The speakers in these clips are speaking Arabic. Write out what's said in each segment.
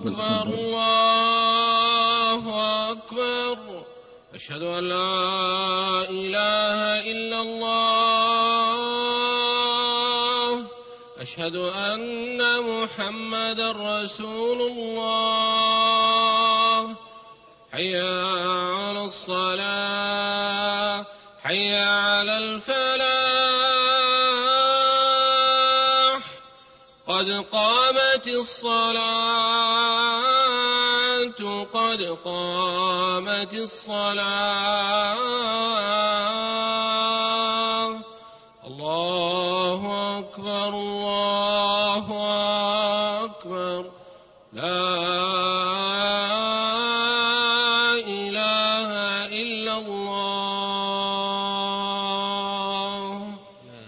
أكبر الله أكبر. أشهد أن لا إله إلا الله. أشهد أن محمدا رسول الله. حي على الصلاة حي على الفلاح. قد قامت الصلاة قد قامت الصلاة. الله أكبر الله أكبر. لا إله إلا الله.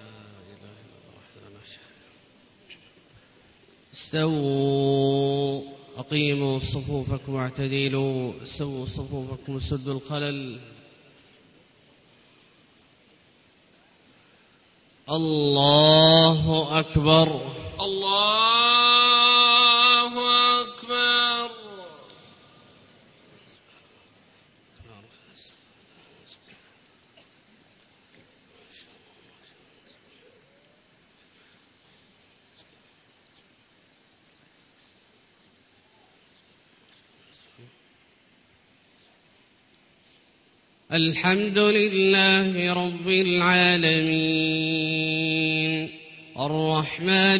استووا أقيموا صفوفكم واعتدلوا. سووا صفوفكم وسدوا الخلل. الله أكبر الله أكبر. الحمد لله رب العالمين الرحمن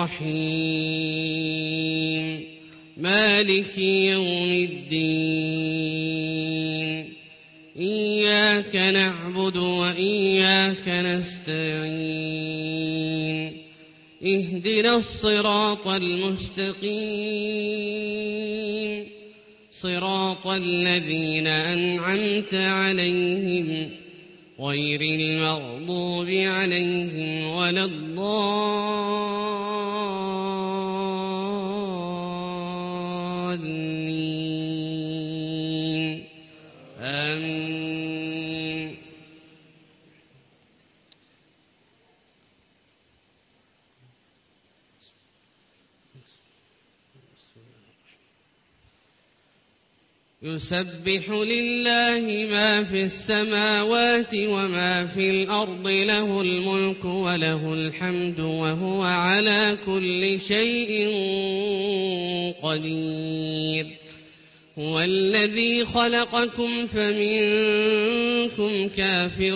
الرحيم مالك يوم الدين. إياك نعبد وإياك نستعين. اهدنا الصراط المستقيم صراط الذين أنعمت عليهم غير المغضوب عليهم ولا الضالين. آمين. يسبح لله ما في السماوات وما في الأرض له الملك وله الحمد وهو على كل شيء قدير. هو الذي خلقكم فمنكم كافر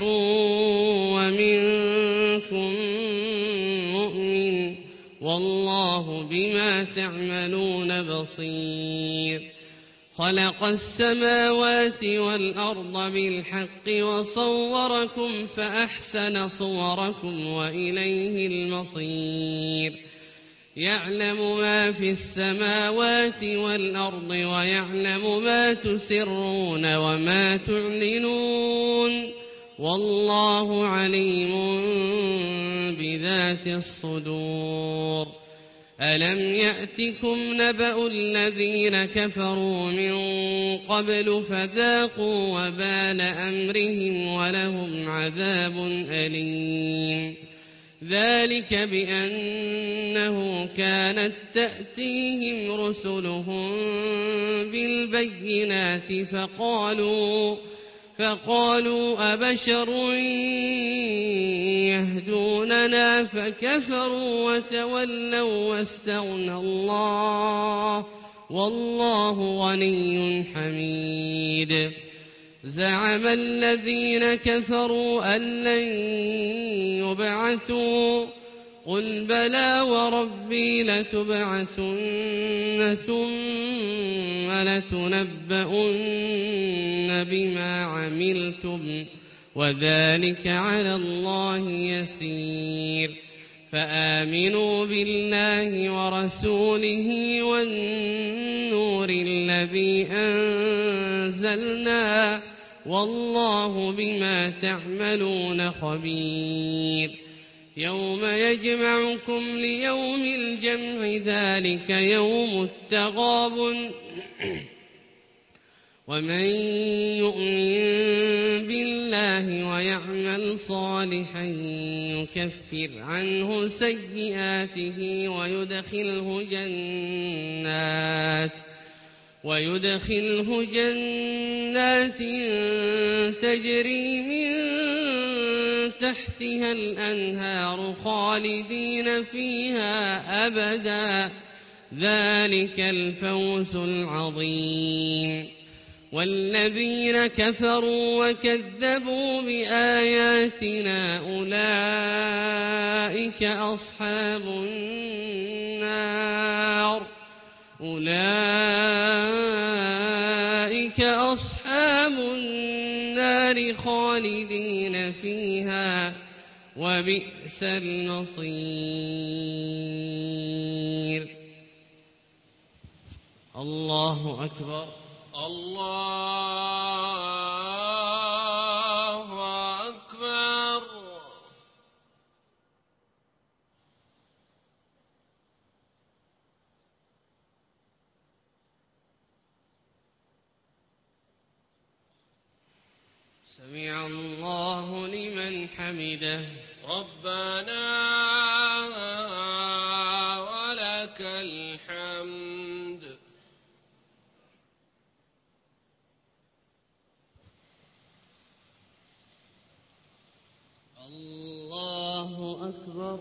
ومنكم مؤمن والله بما تعملون بصير. خلق السماوات والأرض بالحق وصوركم فأحسن صوركم وإليه المصير. يعلم ما في السماوات والأرض ويعلم ما تسرون وما تعلنون والله عليم بذات الصدور. ألم يأتكم نبأ الذين كفروا من قبل فذاقوا وبال أمرهم ولهم عذاب أليم. ذلك بأنه كانت تأتيهم رسلهم بالبينات فقالوا أبشر يهدوننا فكفروا وتولوا واستغنى الله والله غني حميد. زعم الذين كفروا أن لن يبعثوا قل بلى وربي لتبعثن ثم لتنبؤن بما عملتم وذلك على الله يسير. فآمنوا بالله ورسوله والنور الذي أنزلنا والله بما تعملون خبير. يوم يجمعكم ليوم الجمع ذلك يوم التغابن. ومن يؤمن بالله ويعمل صالحا يكفر عنه سيئاته ويدخله جنات تجري من تحتها الأنهار خالدين فيها أبدا ذلك الفوز العظيم. والذين كفروا وكذبوا بآياتنا أولئك أصحاب النار خالدين فيها وبئس المصير. الله أكبر. الله أكبر. سمع الله لمن حمده. ربنا ولك الحمد. الله أكبر.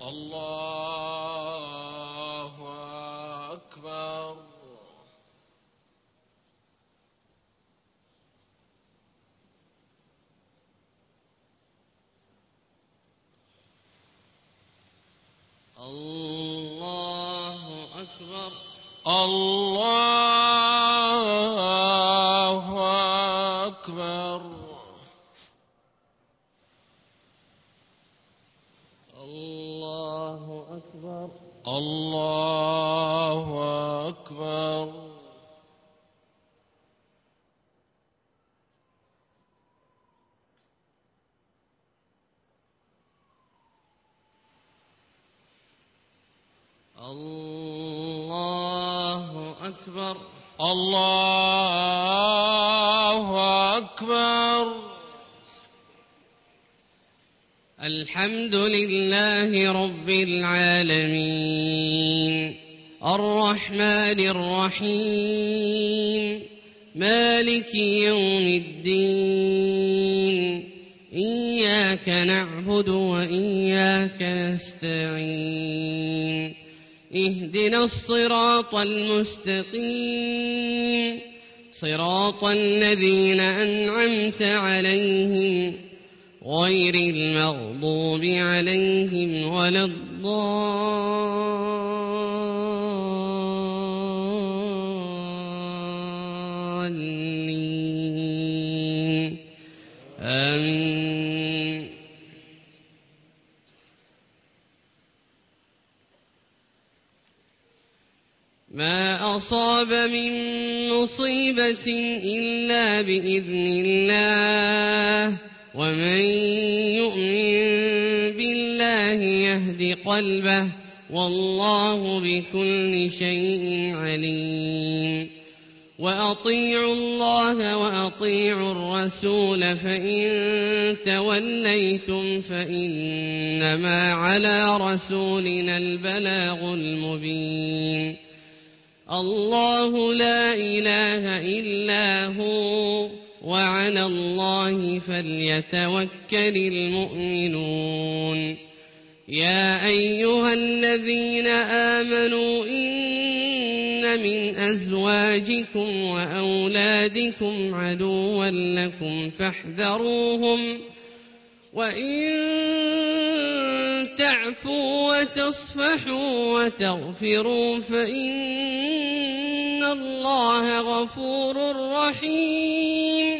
الله أكبر. الله أكبر. الله أكبر. الله أكبر. الله أكبر. الله أكبر. الله أكبر. الحمد لله رب العالمين الرحمن الرحيم مالك يوم الدين إياك نعبد وإياك نستعين اهدنا الصراط المستقيم صراط الذين أنعمت عليهم غير المغضوب عليهم ولا الضالين آمين. ما أصاب من مصيبة إلا بإذن الله ومن يؤمن بالله يهد قلبه والله بكل شيء عليم. وأطيعوا الله وأطيعوا الرسول فإن توليتم فإنما على رسولنا البلاغ المبين. الله لا إله إلا هو وعلى الله فليتوكل المؤمنون. يا أيها الذين آمنوا إن من أزواجكم وأولادكم عدوا لكم فاحذروهم وإن تعفوا وتصفحوا وتغفروا فإن الله غفور رحيم.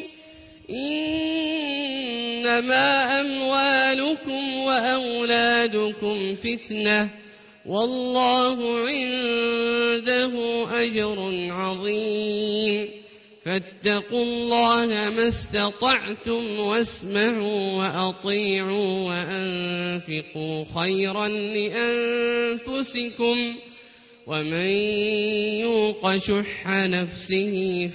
إنما أموالكم وأولادكم فتنة والله عنده أجر عظيم. فاتقوا الله ما استطعتم واسمعوا وأطيعوا وأنفقوا خيرا لأنفسكم ومن يوق شح نفسه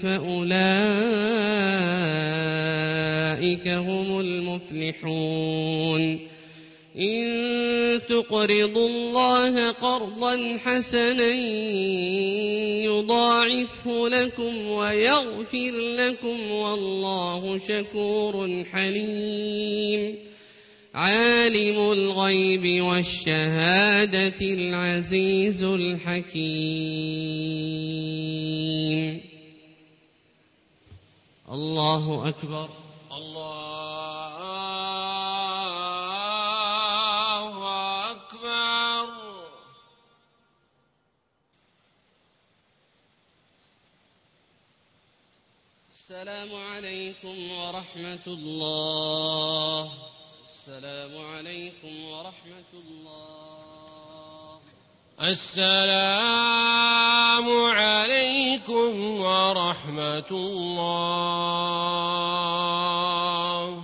فأولئك هم المفلحون. إن تقرضوا الله قرضا حسنا يضاعف يضاعفه لكم ويغفر لكم والله شكور حليم. عالم الغيب والشهادة العزيز الحكيم. الله أكبر. الله أكبر. السلام عليكم ورحمة الله. السلام عليكم ورحمة الله. السلام عليكم ورحمة الله.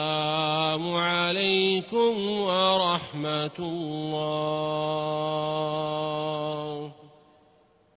السلام عليكم ورحمة الله.